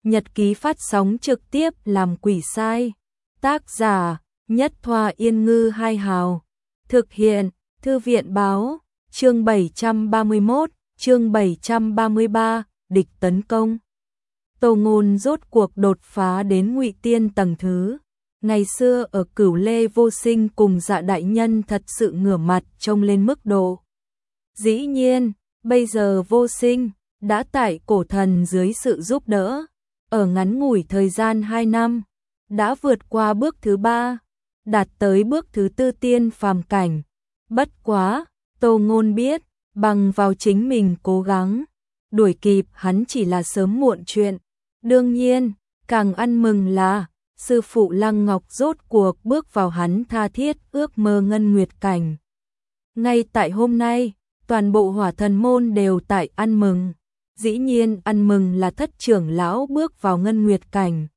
Nhật ký phát sóng trực tiếp làm quỷ sai. Tác giả: Nhất Thoa Yên Ngư Hai Hào. Thực hiện: Thư viện báo. Chương 731, chương 733, địch tấn công. Tô Ngôn rốt cuộc đột phá đến Ngụy Tiên tầng thứ. Ngày xưa ở Cửu Lê Vô Sinh cùng Dạ đại nhân thật sự ngửa mặt trông lên mức độ. Dĩ nhiên, bây giờ Vô Sinh đã tại cổ thần dưới sự giúp đỡ, ở ngắn ngủi thời gian 2 năm, đã vượt qua bước thứ 3, đạt tới bước thứ 4 tiên phàm cảnh. Bất quá, Tô Ngôn biết, bằng vào chính mình cố gắng, đuổi kịp hắn chỉ là sớm muộn chuyện. Đương nhiên, càng ăn mừng là, sư phụ Lăng Ngọc rốt cuộc bước vào hắn tha thiết ước mơ ngân nguyệt cảnh. Ngay tại hôm nay, toàn bộ Hỏa Thần môn đều tại ăn mừng. Dĩ nhiên ăn mừng là thất trưởng lão bước vào ngân nguyệt cảnh.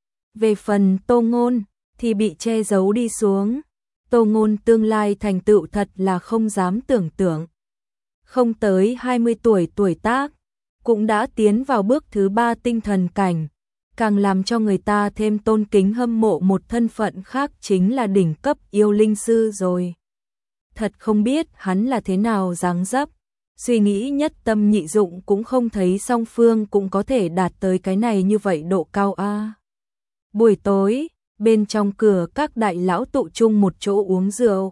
Về phần Tô Ngôn thì bị che giấu đi xuống. Tô Ngôn tương lai thành tựu thật là không dám tưởng tượng. Không tới 20 tuổi tuổi tác, cũng đã tiến vào bước thứ 3 tinh thần cảnh, càng làm cho người ta thêm tôn kính hâm mộ một thân phận khác chính là đỉnh cấp yêu linh sư rồi. Thật không biết hắn là thế nào dáng dấp, suy nghĩ nhất tâm nhị dụng cũng không thấy song phương cũng có thể đạt tới cái này như vậy độ cao a. Buổi tối, bên trong cửa các đại lão tụ chung một chỗ uống rượu.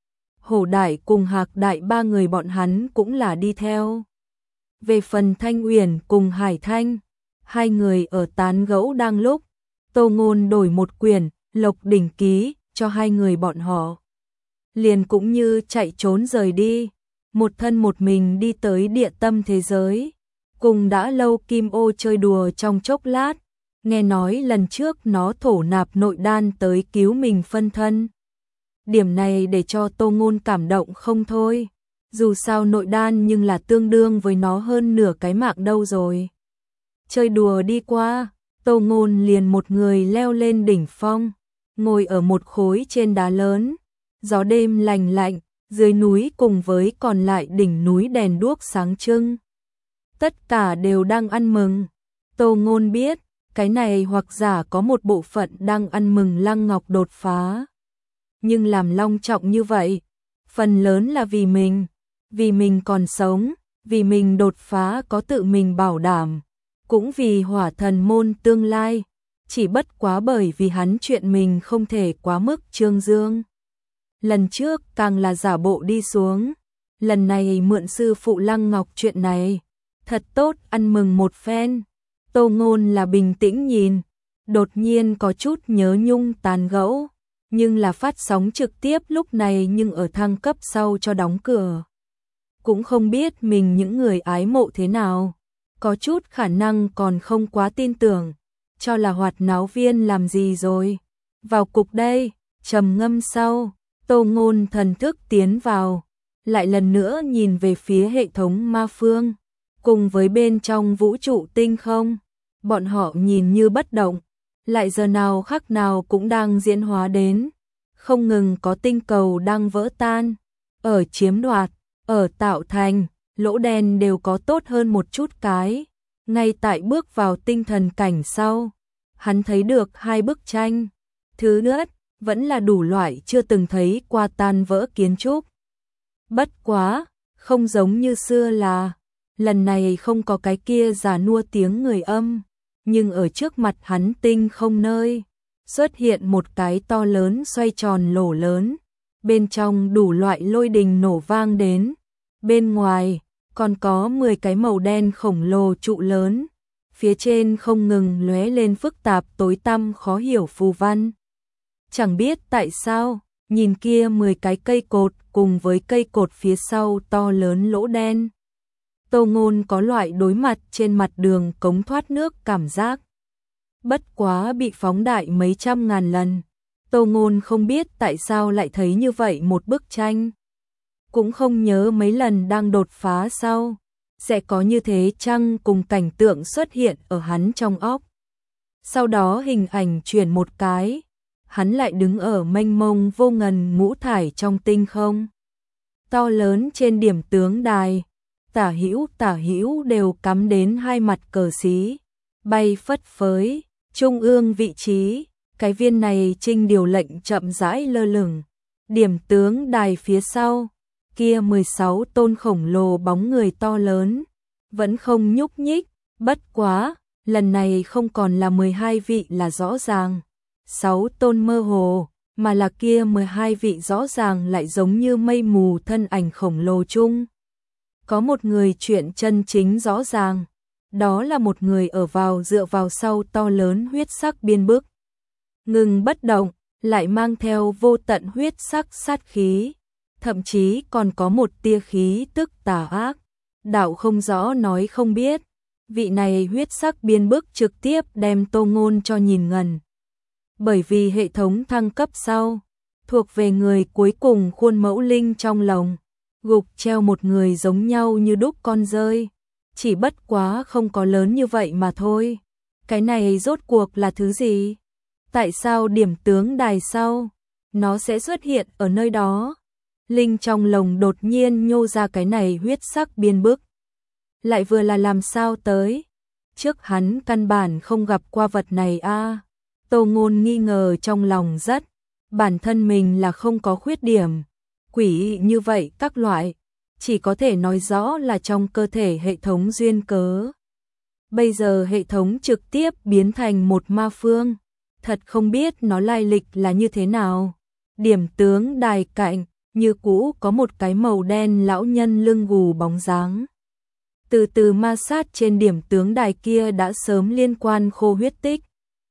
Hổ Đại cùng Hạc Đại ba người bọn hắn cũng là đi theo. Về phần Thanh Uyển cùng Hải Thanh, hai người ở tán gẫu đang lúc, Tô Ngôn đổi một quyển Lộc Đỉnh Ký cho hai người bọn họ. Liền cũng như chạy trốn rời đi, một thân một mình đi tới địa tâm thế giới, cùng đã lâu Kim Ô chơi đùa trong chốc lát, nghe nói lần trước nó thổ nạp nội đan tới cứu mình phân thân. Điểm này để cho Tô Ngôn cảm động không thôi, dù sao nội đan nhưng là tương đương với nó hơn nửa cái mạng đâu rồi. Chơi đùa đi qua, Tô Ngôn liền một người leo lên đỉnh phong, ngồi ở một khối trên đá lớn, gió đêm lành lạnh, dưới núi cùng với còn lại đỉnh núi đèn đuốc sáng trưng. Tất cả đều đang ăn mừng. Tô Ngôn biết, cái này hoặc giả có một bộ phận đang ăn mừng Lăng Ngọc đột phá. Nhưng làm long trọng như vậy, phần lớn là vì mình còn sống, vì mình đột phá có tự mình bảo đảm, cũng vì Hỏa Thần môn tương lai, chỉ bất quá bởi vì hắn chuyện mình không thể quá mức trương dương. Lần trước càng là giả bộ đi xuống, lần này mượn sư phụ Lăng Ngọc chuyện này, thật tốt ăn mừng một phen. Tô Ngôn là bình tĩnh nhìn, đột nhiên có chút nhớ nhung tàn gẫu, nhưng là phát sóng trực tiếp lúc này nhưng ở thăng cấp sau cho đóng cửa. Cũng không biết mình những người ái mộ thế nào, có chút khả năng còn không quá tin tưởng, cho là hoạt náo viên làm gì rồi. Vào cục đây, trầm ngâm sau, Tô Ngôn thần thức tiến vào, lại lần nữa nhìn về phía hệ thống ma phương, cùng với bên trong vũ trụ tinh không, bọn họ nhìn như bất động, lại giờ nào khắc nào cũng đang diễn hóa đến, không ngừng có tinh cầu đang vỡ tan, ở chiếm đoạt, ở tạo thành, lỗ đen đều có tốt hơn một chút cái. Ngay tại bước vào tinh thần cảnh sau, hắn thấy được 2 bức tranh, thứ nữa vẫn là đủ loại chưa từng thấy qua tan vỡ kiến trúc. Bất quá, không giống như xưa là, lần này không có cái kia già nua tiếng người âm, nhưng ở trước mặt hắn tinh không nơi, xuất hiện một cái to lớn xoay tròn lỗ lớn, bên trong đủ loại lôi đình nổ vang đến, bên ngoài còn có 10 cái màu đen khổng lồ trụ lớn, phía trên không ngừng lóe lên phức tạp tối tăm khó hiểu phù văn. Chẳng biết tại sao, nhìn kia 10 cái cây cột cùng với cây cột phía sau to lớn lỗ đen. Tô Ngôn có loại đối mặt trên mặt đường cống thoát nước cảm giác. Bất quá bị phóng đại mấy trăm ngàn lần. Tô Ngôn không biết tại sao lại thấy như vậy một bức tranh. Cũng không nhớ mấy lần đang đột phá sau, sẽ có như thế chăng cùng cảnh tượng xuất hiện ở hắn trong óc. Sau đó hình ảnh chuyển một cái, hắn lại đứng ở mênh mông vô ngần ngũ thải trong tinh không. To lớn trên điểm tướng đài, tả hữu đều cắm đến 2 mặt cờ xí, bay phất phới, trung ương vị trí, cái viên này trinh điều lệnh chậm rãi lơ lửng. Điểm tướng đài phía sau, kia 16 tôn khổng lồ bóng người to lớn, vẫn không nhúc nhích, bất quá, lần này không còn là 12 vị là rõ ràng, 6 tôn mơ hồ, mà là kia 12 vị rõ ràng lại giống như mây mù thân ảnh khổng lồ chung. Có một người chuyện chân chính rõ ràng, đó là một người ở vào dựa vào sau to lớn huyết sắc biên bức. Ngừng bất động, lại mang theo vô tận huyết sắc sát khí, thậm chí còn có một tia khí tức tà ác. Đạo không rõ nói không biết, vị này huyết sắc biên bức trực tiếp đem Tô Ngôn cho nhìn ngần. Bởi vì hệ thống thăng cấp sau, thuộc về người cuối cùng khuôn mẫu linh trong lồng, gục treo một người giống nhau như đúc con rơi, chỉ bất quá không có lớn như vậy mà thôi. Cái này rốt cuộc là thứ gì? Tại sao điểm tướng đài sau, nó sẽ xuất hiện ở nơi đó? Linh trong lồng đột nhiên nhô ra cái này huyết sắc biên bức. Lại vừa là làm sao tới? Trước hắn căn bản không gặp qua vật này a. Tô Ngôn nghi ngờ trong lòng rất, bản thân mình là không có khuyết điểm, quỷ như vậy các loại, chỉ có thể nói rõ là trong cơ thể hệ thống duyên cớ. Bây giờ hệ thống trực tiếp biến thành một ma phương, thật không biết nó lai lịch là như thế nào. Điểm tướng đài cạnh, như cũ có một cái màu đen lão nhân lưng gù bóng dáng. Từ từ ma sát trên điểm tướng đài kia đã sớm liên quan khô huyết tích.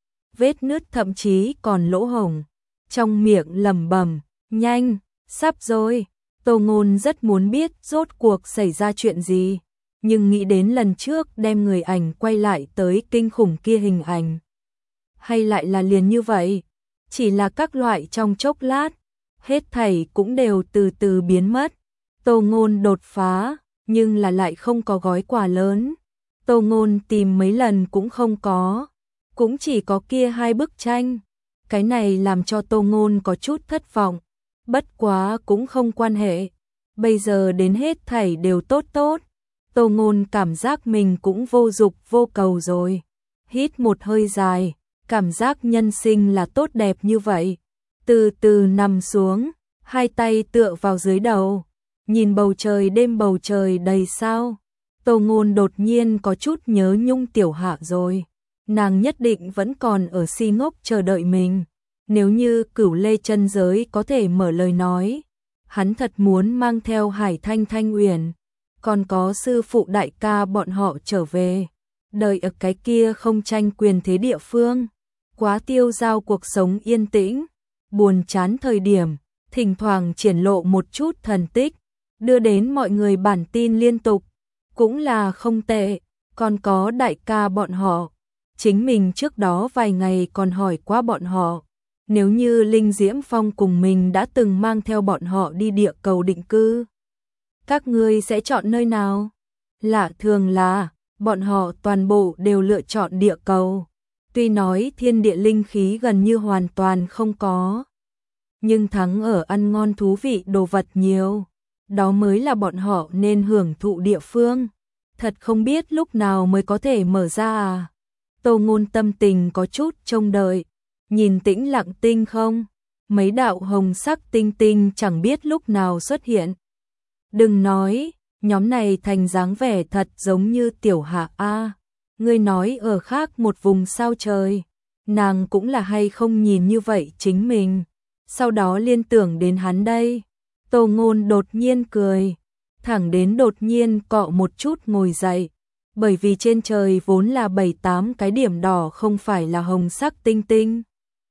Vết nứt thậm chí còn lỗ hổng, trong miệng lẩm bẩm, nhanh, sắp rồi. Tô Ngôn rất muốn biết rốt cuộc xảy ra chuyện gì, nhưng nghĩ đến lần trước đem người ảnh quay lại tới kinh khủng kia hình ảnh. Hay lại là liền như vậy, chỉ là các loại trong chốc lát, hết thảy cũng đều từ từ biến mất. Tô Ngôn đột phá, nhưng là lại không có gói quà lớn. Tô Ngôn tìm mấy lần cũng không có, cũng chỉ có kia hai bức tranh. Cái này làm cho Tô Ngôn có chút thất vọng, bất quá cũng không quan hệ. Bây giờ đến hết thảy đều tốt tốt. Tô Ngôn cảm giác mình cũng vô dục vô cầu rồi. Hít một hơi dài, cảm giác nhân sinh là tốt đẹp như vậy. Từ từ nằm xuống, hai tay tựa vào dưới đầu, nhìn bầu trời đêm bầu trời đầy sao. Tô Ngôn đột nhiên có chút nhớ Nhung tiểu hạ rồi. Nàng nhất định vẫn còn ở si ngốc chờ đợi mình. Nếu như Cửu Lê chân giới có thể mở lời nói, hắn thật muốn mang theo Hải Thanh Thanh Uyển, còn có sư phụ đại ca bọn họ trở về, đợi ở cái kia không tranh quyền thế địa phương, quá tiêu dao cuộc sống yên tĩnh, buồn chán thời điểm, thỉnh thoảng triển lộ một chút thần tích, đưa đến mọi người bản tin liên tục, cũng là không tệ. Còn có đại ca bọn họ, chính mình trước đó vài ngày còn hỏi qua bọn họ, nếu như Linh Diễm Phong cùng mình đã từng mang theo bọn họ đi địa cầu định cư, các ngươi sẽ chọn nơi nào? Lạ thường là, bọn họ toàn bộ đều lựa chọn địa cầu. Tuy nói thiên địa linh khí gần như hoàn toàn không có, nhưng thắng ở ăn ngon thú vị đồ vật nhiều. Đó mới là bọn họ nên hưởng thụ địa phương. Thật không biết lúc nào mới có thể mở ra à? Tô Ngôn tâm tình có chút trông đợi, nhìn tĩnh lặng tinh không, mấy đạo hồng sắc tinh tinh chẳng biết lúc nào xuất hiện. Đừng nói, nhóm này thành dáng vẻ thật giống như tiểu hạ a. Ngươi nói ở khác một vùng sao trời, nàng cũng là hay không nhìn như vậy chính mình, sau đó liên tưởng đến hắn đây. Tô Ngôn đột nhiên cười, thẳng đến đột nhiên cọ một chút ngồi dậy, bởi vì trên trời vốn là 7-8 cái điểm đỏ không phải là hồng sắc tinh tinh,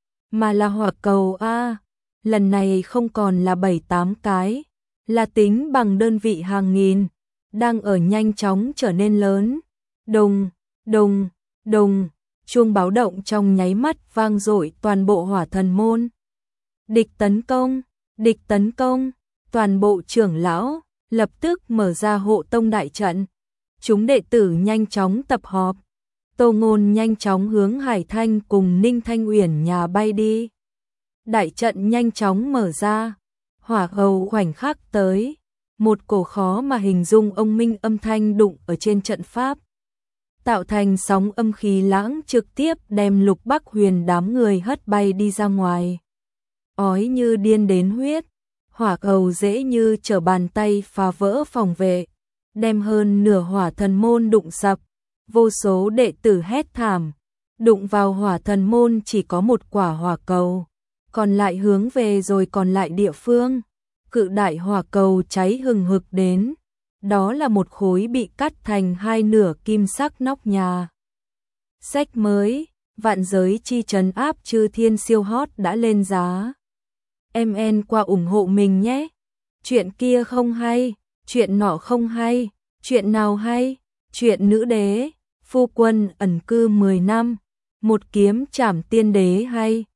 mà là hỏa cầu a. Lần này không còn là 7-8 cái, là tính bằng đơn vị hàng nghìn, đang ở nhanh chóng trở nên lớn. Đùng, đùng, đùng, chuông báo động trong nháy mắt vang dội toàn bộ Hỏa Thần môn. Địch tấn công, địch tấn công, toàn bộ trưởng lão lập tức mở ra hộ tông đại trận. Chúng đệ tử nhanh chóng tập họp. Tô Ngôn nhanh chóng hướng Hải Thanh cùng Ninh Thanh Uyển nhà bay đi. Đại trận nhanh chóng mở ra, hỏa hầu khoảnh khắc tới, một cổ khó mà hình dung ông minh âm thanh đụng ở trên trận pháp. tạo thành sóng âm khí lãng trực tiếp đem Lục Bắc Huyền đám người hất bay đi ra ngoài. Ói như điên đến huyết, hỏa cầu dễ như trở bàn tay phá vỡ phòng vệ, đem hơn nửa hỏa thần môn đụng sập, vô số đệ tử hét thảm, đụng vào hỏa thần môn chỉ có một quả hỏa cầu, còn lại hướng về rồi còn lại địa phương, cự đại hỏa cầu cháy hừng hực đến, đó là một khối bị cắt thành hai nửa kim sắc nóc nhà. Sách mới, vạn giới chi trấn áp chư thiên siêu hot đã lên giá. MN qua ủng hộ mình nhé. Chuyện kia không hay, chuyện nọ không hay, chuyện nào hay? Chuyện nữ đế, phu quân ẩn cư 10 năm, một kiếm trảm tiên đế hay.